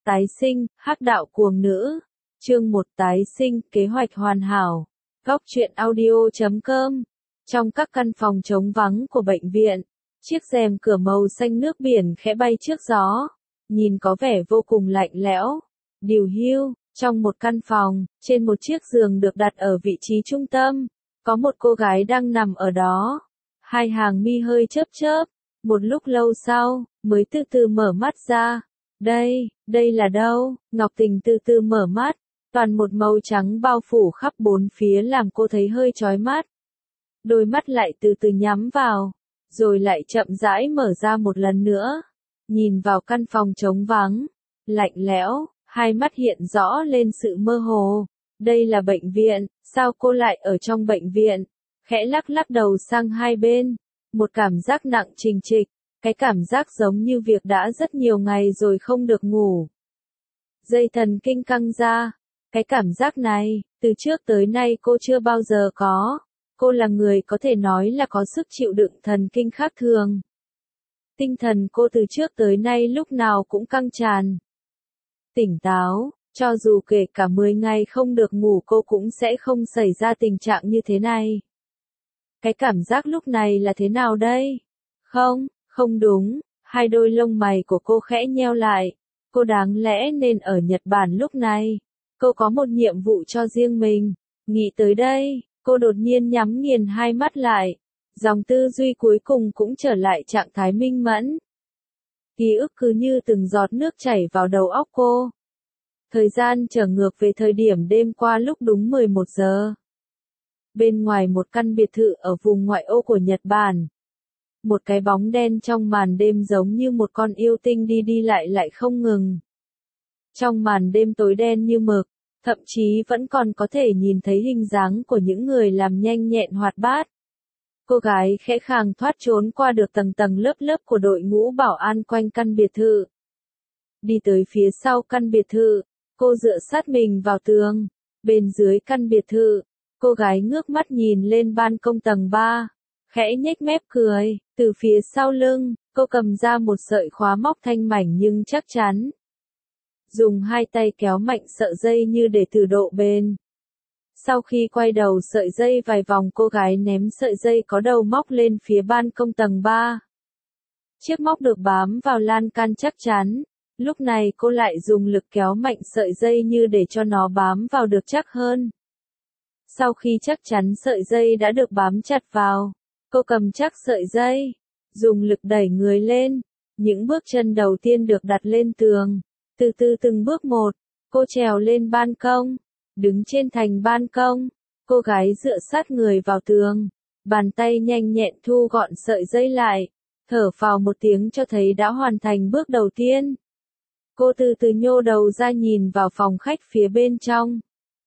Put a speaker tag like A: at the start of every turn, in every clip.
A: Tái sinh, hắc đạo cuồng nữ. Chương 1 tái sinh, kế hoạch hoàn hảo. Góc truyện audio.com. Trong các căn phòng trống vắng của bệnh viện, chiếc rèm cửa màu xanh nước biển khẽ bay trước gió, nhìn có vẻ vô cùng lạnh lẽo. Điều hưu, trong một căn phòng, trên một chiếc giường được đặt ở vị trí trung tâm, có một cô gái đang nằm ở đó. Hai hàng mi hơi chớp chớp, một lúc lâu sau, mới từ từ mở mắt ra. Đây là đâu? Ngọc Tình từ từ mở mắt, toàn một màu trắng bao phủ khắp bốn phía làm cô thấy hơi chói mắt. Đôi mắt lại từ từ nhắm vào, rồi lại chậm rãi mở ra một lần nữa. Nhìn vào căn phòng trống vắng, lạnh lẽo, hai mắt hiện rõ lên sự mơ hồ. Đây là bệnh viện, sao cô lại ở trong bệnh viện? Khẽ lắc đầu sang hai bên, một cảm giác nặng trịch trịch, cái cảm giác giống như việc đã rất nhiều ngày rồi không được ngủ. Dây thần kinh căng ra, cái cảm giác này, từ trước tới nay cô chưa bao giờ có. Cô là người có thể nói là có sức chịu đựng thần kinh khác thường. Tinh thần cô từ trước tới nay lúc nào cũng căng tràn. Tỉnh táo, cho dù kể cả 10 ngày không được ngủ cô cũng sẽ không xảy ra tình trạng như thế này. Cái cảm giác lúc này là thế nào đây? Không đúng, hai đôi lông mày của cô khẽ nheo lại. Cô đáng lẽ nên ở Nhật Bản lúc này. Cô có một nhiệm vụ cho riêng mình. Nghĩ tới đây, cô đột nhiên nhắm nghiền hai mắt lại. Dòng tư duy cuối cùng cũng trở lại trạng thái minh mẫn. Ký ức cứ như từng giọt nước chảy vào đầu óc cô. Thời gian trở ngược về thời điểm đêm qua lúc đúng 11 giờ. Bên ngoài một căn biệt thự ở vùng ngoại ô của Nhật Bản. Một cái bóng đen trong màn đêm giống như một con yêu tinh đi lại không ngừng. Trong màn đêm tối đen như mực, thậm chí vẫn còn có thể nhìn thấy hình dáng của những người làm nhanh nhẹn hoạt bát. Cô gái khẽ khàng thoát trốn qua được tầng lớp của đội ngũ bảo an quanh căn biệt thự. Đi tới phía sau căn biệt thự, cô dựa sát mình vào tường. Bên dưới căn biệt thự, cô gái ngước mắt nhìn lên ban công tầng 3. Khẽ nhếch mép cười, từ phía sau lưng, cô cầm ra một sợi khóa móc thanh mảnh nhưng chắc chắn. Dùng hai tay kéo mạnh sợi dây như để thử độ bền. Sau khi quay đầu sợi dây vài vòng cô gái ném sợi dây có đầu móc lên phía ban công tầng 3. Chiếc móc được bám vào lan can chắc chắn. Lúc này cô lại dùng lực kéo mạnh sợi dây như để cho nó bám vào được chắc hơn. Sau khi chắc chắn sợi dây đã được bám chặt vào, cô cầm chắc sợi dây, dùng lực đẩy người lên. Những bước chân đầu tiên được đặt lên tường. Từ từ từng bước một, cô trèo lên ban công. Đứng trên thành ban công, cô gái dựa sát người vào tường. Bàn tay nhanh nhẹn thu gọn sợi dây lại. Thở phào một tiếng cho thấy đã hoàn thành bước đầu tiên. Cô từ từ nhô đầu ra nhìn vào phòng khách phía bên trong.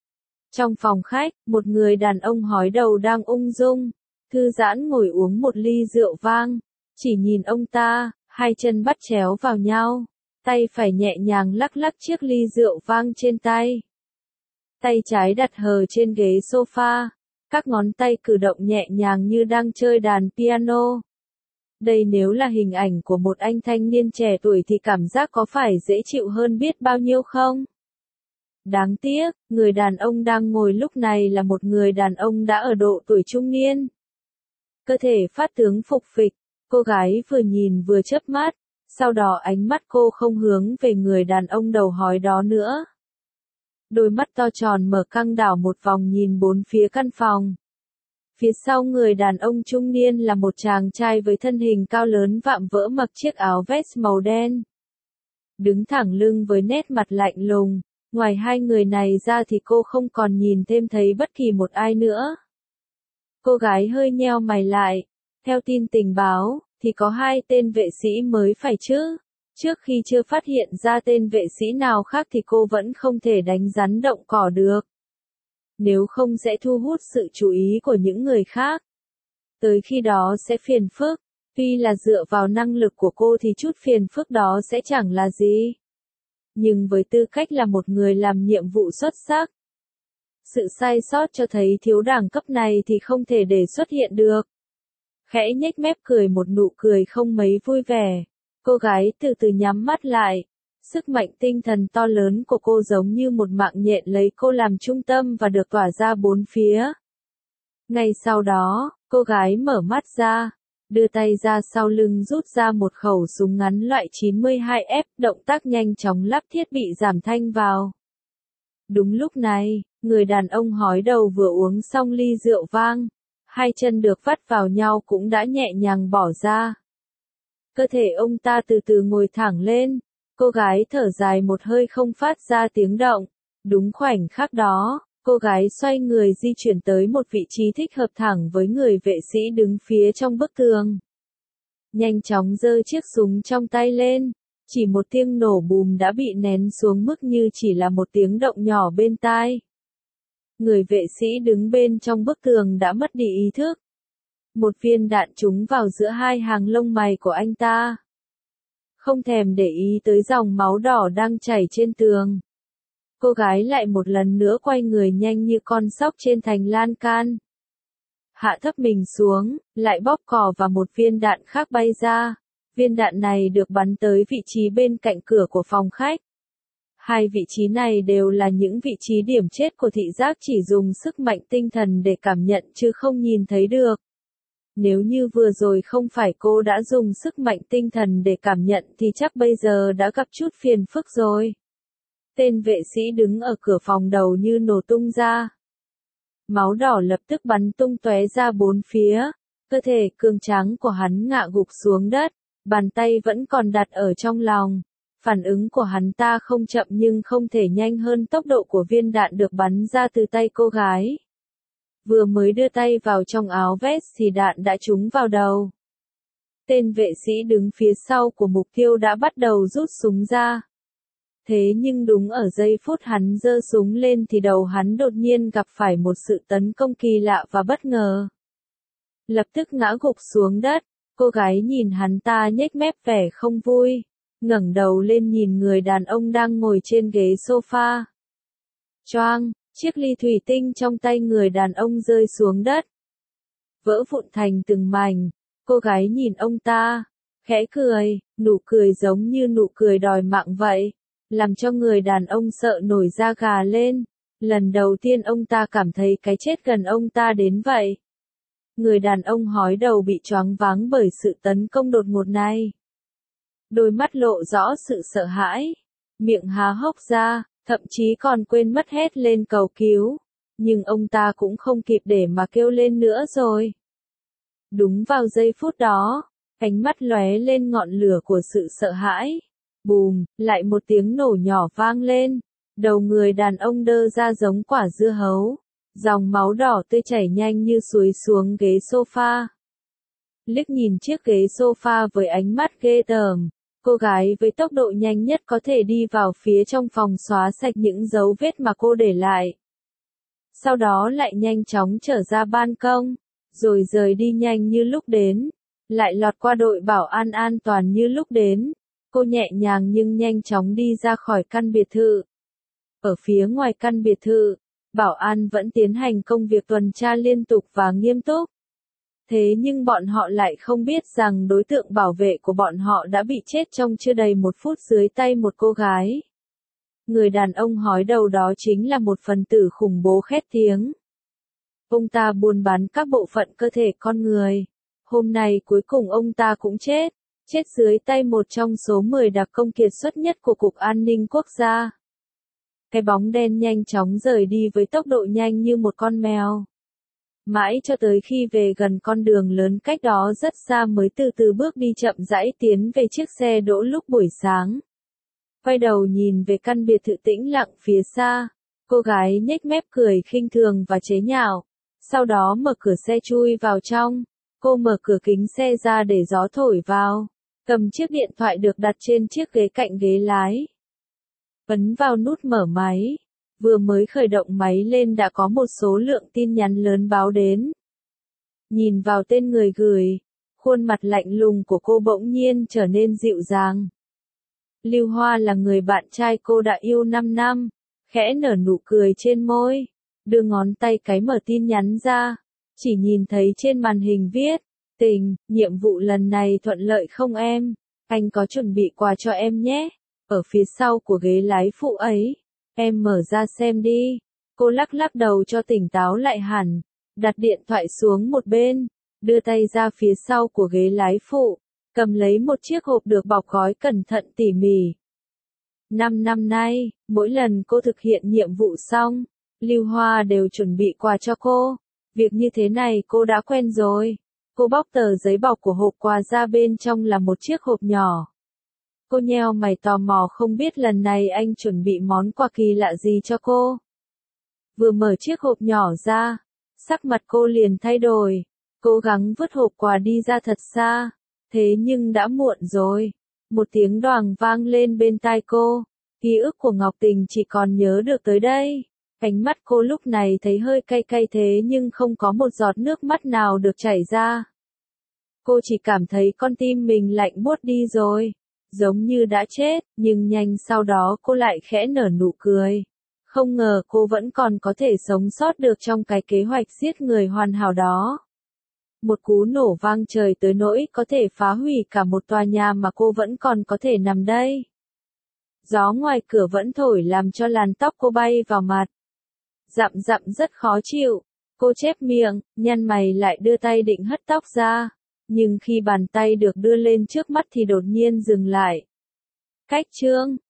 A: Trong phòng khách, một người đàn ông hói đầu đang ung dung, thư giãn ngồi uống một ly rượu vang. Chỉ nhìn ông ta, hai chân bắt chéo vào nhau, tay phải nhẹ nhàng lắc chiếc ly rượu vang trên tay. Tay trái đặt hờ trên ghế sofa, các ngón tay cử động nhẹ nhàng như đang chơi đàn piano. Đây nếu là hình ảnh của một anh thanh niên trẻ tuổi thì cảm giác có phải dễ chịu hơn biết bao nhiêu không? Đáng tiếc, người đàn ông đang ngồi lúc này là một người đàn ông đã ở độ tuổi trung niên. Cơ thể phát tướng phục phịch, cô gái vừa nhìn vừa chớp mắt, sau đó ánh mắt cô không hướng về người đàn ông đầu hói đó nữa. Đôi mắt to tròn mở căng đảo một vòng nhìn bốn phía căn phòng. Phía sau người đàn ông trung niên là một chàng trai với thân hình cao lớn vạm vỡ mặc chiếc áo vest màu đen. Đứng thẳng lưng với nét mặt lạnh lùng, ngoài hai người này ra thì cô không còn nhìn thêm thấy bất kỳ một ai nữa. Cô gái hơi nheo mày lại, theo tin tình báo, thì có 2 tên vệ sĩ mới phải chứ. Trước khi chưa phát hiện ra tên vệ sĩ nào khác thì cô vẫn không thể đánh rắn động cỏ được. Nếu không sẽ thu hút sự chú ý của những người khác. Tới khi đó sẽ phiền phức, tuy là dựa vào năng lực của cô thì chút phiền phức đó sẽ chẳng là gì. Nhưng với tư cách là một người làm nhiệm vụ xuất sắc, sự sai sót cho thấy thiếu đẳng cấp này thì không thể để xuất hiện được. Khẽ nhếch mép cười một nụ cười không mấy vui vẻ. Cô gái từ từ nhắm mắt lại. Sức mạnh tinh thần to lớn của cô giống như một mạng nhện lấy cô làm trung tâm và được tỏa ra bốn phía. Ngay sau đó, cô gái mở mắt ra, đưa tay ra sau lưng rút ra một khẩu súng ngắn loại 92F, động tác nhanh chóng lắp thiết bị giảm thanh vào. Đúng lúc này, người đàn ông hói đầu vừa uống xong ly rượu vang, hai chân được vắt vào nhau cũng đã nhẹ nhàng bỏ ra. Cơ thể ông ta từ từ ngồi thẳng lên, cô gái thở dài một hơi không phát ra tiếng động. Đúng khoảnh khắc đó, cô gái xoay người di chuyển tới một vị trí thích hợp thẳng với người vệ sĩ đứng phía trong bức tường. Nhanh chóng giơ chiếc súng trong tay lên, chỉ một tiếng nổ bùm đã bị nén xuống mức như chỉ là một tiếng động nhỏ bên tai. Người vệ sĩ đứng bên trong bức tường đã mất đi ý thức. Một viên đạn trúng vào giữa hai hàng lông mày của anh ta. Không thèm để ý tới dòng máu đỏ đang chảy trên tường, cô gái lại một lần nữa quay người nhanh như con sóc trên thành lan can. Hạ thấp mình xuống, lại bóp cò và một viên đạn khác bay ra. Viên đạn này được bắn tới vị trí bên cạnh cửa của phòng khách. Hai vị trí này đều là những vị trí điểm chết của thị giác chỉ dùng sức mạnh tinh thần để cảm nhận chứ không nhìn thấy được. Nếu như vừa rồi không phải cô đã dùng sức mạnh tinh thần để cảm nhận thì chắc bây giờ đã gặp chút phiền phức rồi. Tên vệ sĩ đứng ở cửa phòng đầu như nổ tung ra. Máu đỏ lập tức bắn tung tóe ra bốn phía. Cơ thể cường tráng của hắn ngã gục xuống đất, bàn tay vẫn còn đặt ở trong lòng. Phản ứng của hắn ta không chậm nhưng không thể nhanh hơn tốc độ của viên đạn được bắn ra từ tay cô gái. Vừa mới đưa tay vào trong áo vest thì đạn đã trúng vào đầu. Tên vệ sĩ đứng phía sau của mục tiêu đã bắt đầu rút súng ra. Thế nhưng đúng ở giây phút hắn giơ súng lên thì đầu hắn đột nhiên gặp phải một sự tấn công kỳ lạ và bất ngờ. Lập tức ngã gục xuống đất, cô gái nhìn hắn ta nhếch mép vẻ không vui, ngẩng đầu lên nhìn người đàn ông đang ngồi trên ghế sofa. Choang, chiếc ly thủy tinh trong tay người đàn ông rơi xuống đất, vỡ vụn thành từng mảnh. Cô gái nhìn ông ta, khẽ cười, nụ cười giống như nụ cười đòi mạng vậy, làm cho người đàn ông sợ nổi da gà lên. Lần đầu tiên ông ta cảm thấy cái chết gần ông ta đến vậy. Người đàn ông hói đầu bị choáng váng bởi sự tấn công đột ngột này. Đôi mắt lộ rõ sự sợ hãi, miệng há hốc ra, thậm chí còn quên mất hét lên cầu cứu. Nhưng ông ta cũng không kịp để mà kêu lên nữa rồi. Đúng vào giây phút đó, ánh mắt lóe lên ngọn lửa của sự sợ hãi. Bùm, lại một tiếng nổ nhỏ vang lên. Đầu người đàn ông đơ ra giống quả dưa hấu. Dòng máu đỏ tươi chảy nhanh như suối xuống ghế sofa. Liếc nhìn chiếc ghế sofa với ánh mắt ghê tởm, cô gái với tốc độ nhanh nhất có thể đi vào phía trong phòng xóa sạch những dấu vết mà cô để lại. Sau đó lại nhanh chóng trở ra ban công, rồi rời đi nhanh như lúc đến, lại lọt qua đội bảo an an toàn như lúc đến. Cô nhẹ nhàng nhưng nhanh chóng đi ra khỏi căn biệt thự. Ở phía ngoài căn biệt thự, bảo an vẫn tiến hành công việc tuần tra liên tục và nghiêm túc. Thế nhưng bọn họ lại không biết rằng đối tượng bảo vệ của bọn họ đã bị chết trong chưa đầy một phút dưới tay một cô gái. Người đàn ông hói đầu đó chính là một phần tử khủng bố khét tiếng. Ông ta buôn bán các bộ phận cơ thể con người. Hôm nay cuối cùng ông ta cũng chết. Chết dưới tay một trong số 10 đặc công kiệt xuất nhất của Cục An ninh Quốc gia. Cái bóng đen nhanh chóng rời đi với tốc độ nhanh như một con mèo. Mãi cho tới khi về gần con đường lớn cách đó rất xa mới từ từ bước đi chậm rãi tiến về chiếc xe đỗ lúc buổi sáng. Quay đầu nhìn về căn biệt thự tĩnh lặng phía xa, cô gái nhếch mép cười khinh thường và chế nhạo. Sau đó mở cửa xe chui vào trong. Cô mở cửa kính xe ra để gió thổi vào. Cầm chiếc điện thoại được đặt trên chiếc ghế cạnh ghế lái. Ấn vào nút mở máy. Vừa mới khởi động máy lên đã có một số lượng tin nhắn lớn báo đến. Nhìn vào tên người gửi, khuôn mặt lạnh lùng của cô bỗng nhiên trở nên dịu dàng. Lưu Hoa là người bạn trai cô đã yêu 5 năm, khẽ nở nụ cười trên môi, đưa ngón tay cái mở tin nhắn ra, chỉ nhìn thấy trên màn hình viết, tình, nhiệm vụ lần này thuận lợi không em, anh có chuẩn bị quà cho em nhé, ở phía sau của ghế lái phụ ấy. Em mở ra xem đi. Cô lắc lắc đầu cho tỉnh táo lại hẳn, đặt điện thoại xuống một bên, đưa tay ra phía sau của ghế lái phụ, cầm lấy một chiếc hộp được bọc gói cẩn thận tỉ mỉ. 5 năm nay, mỗi lần cô thực hiện nhiệm vụ xong, Lưu Hoa đều chuẩn bị quà cho cô. Việc như thế này cô đã quen rồi. Cô bóc tờ giấy bọc của hộp quà ra, bên trong là một chiếc hộp nhỏ. Cô nheo mày tò mò không biết lần này anh chuẩn bị món quà kỳ lạ gì cho cô. Vừa mở chiếc hộp nhỏ ra, sắc mặt cô liền thay đổi, cố gắng vứt hộp quà đi ra thật xa. Thế nhưng đã muộn rồi. Một tiếng đoàng vang lên bên tai cô. Ký ức của Ngọc Tình chỉ còn nhớ được tới đây. Ánh mắt cô lúc này thấy hơi cay cay thế nhưng không có một giọt nước mắt nào được chảy ra. Cô chỉ cảm thấy con tim mình lạnh buốt đi rồi, giống như đã chết, nhưng nhanh sau đó cô lại khẽ nở nụ cười. Không ngờ cô vẫn còn có thể sống sót được trong cái kế hoạch giết người hoàn hảo đó. Một cú nổ vang trời tới nỗi có thể phá hủy cả một tòa nhà mà cô vẫn còn có thể nằm đây. Gió ngoài cửa vẫn thổi làm cho làn tóc cô bay vào mặt. Dặm rất khó chịu. Cô chép miệng, nhăn mày lại đưa tay định hất tóc ra. Nhưng khi bàn tay được đưa lên trước mắt thì đột nhiên dừng lại. Cách chương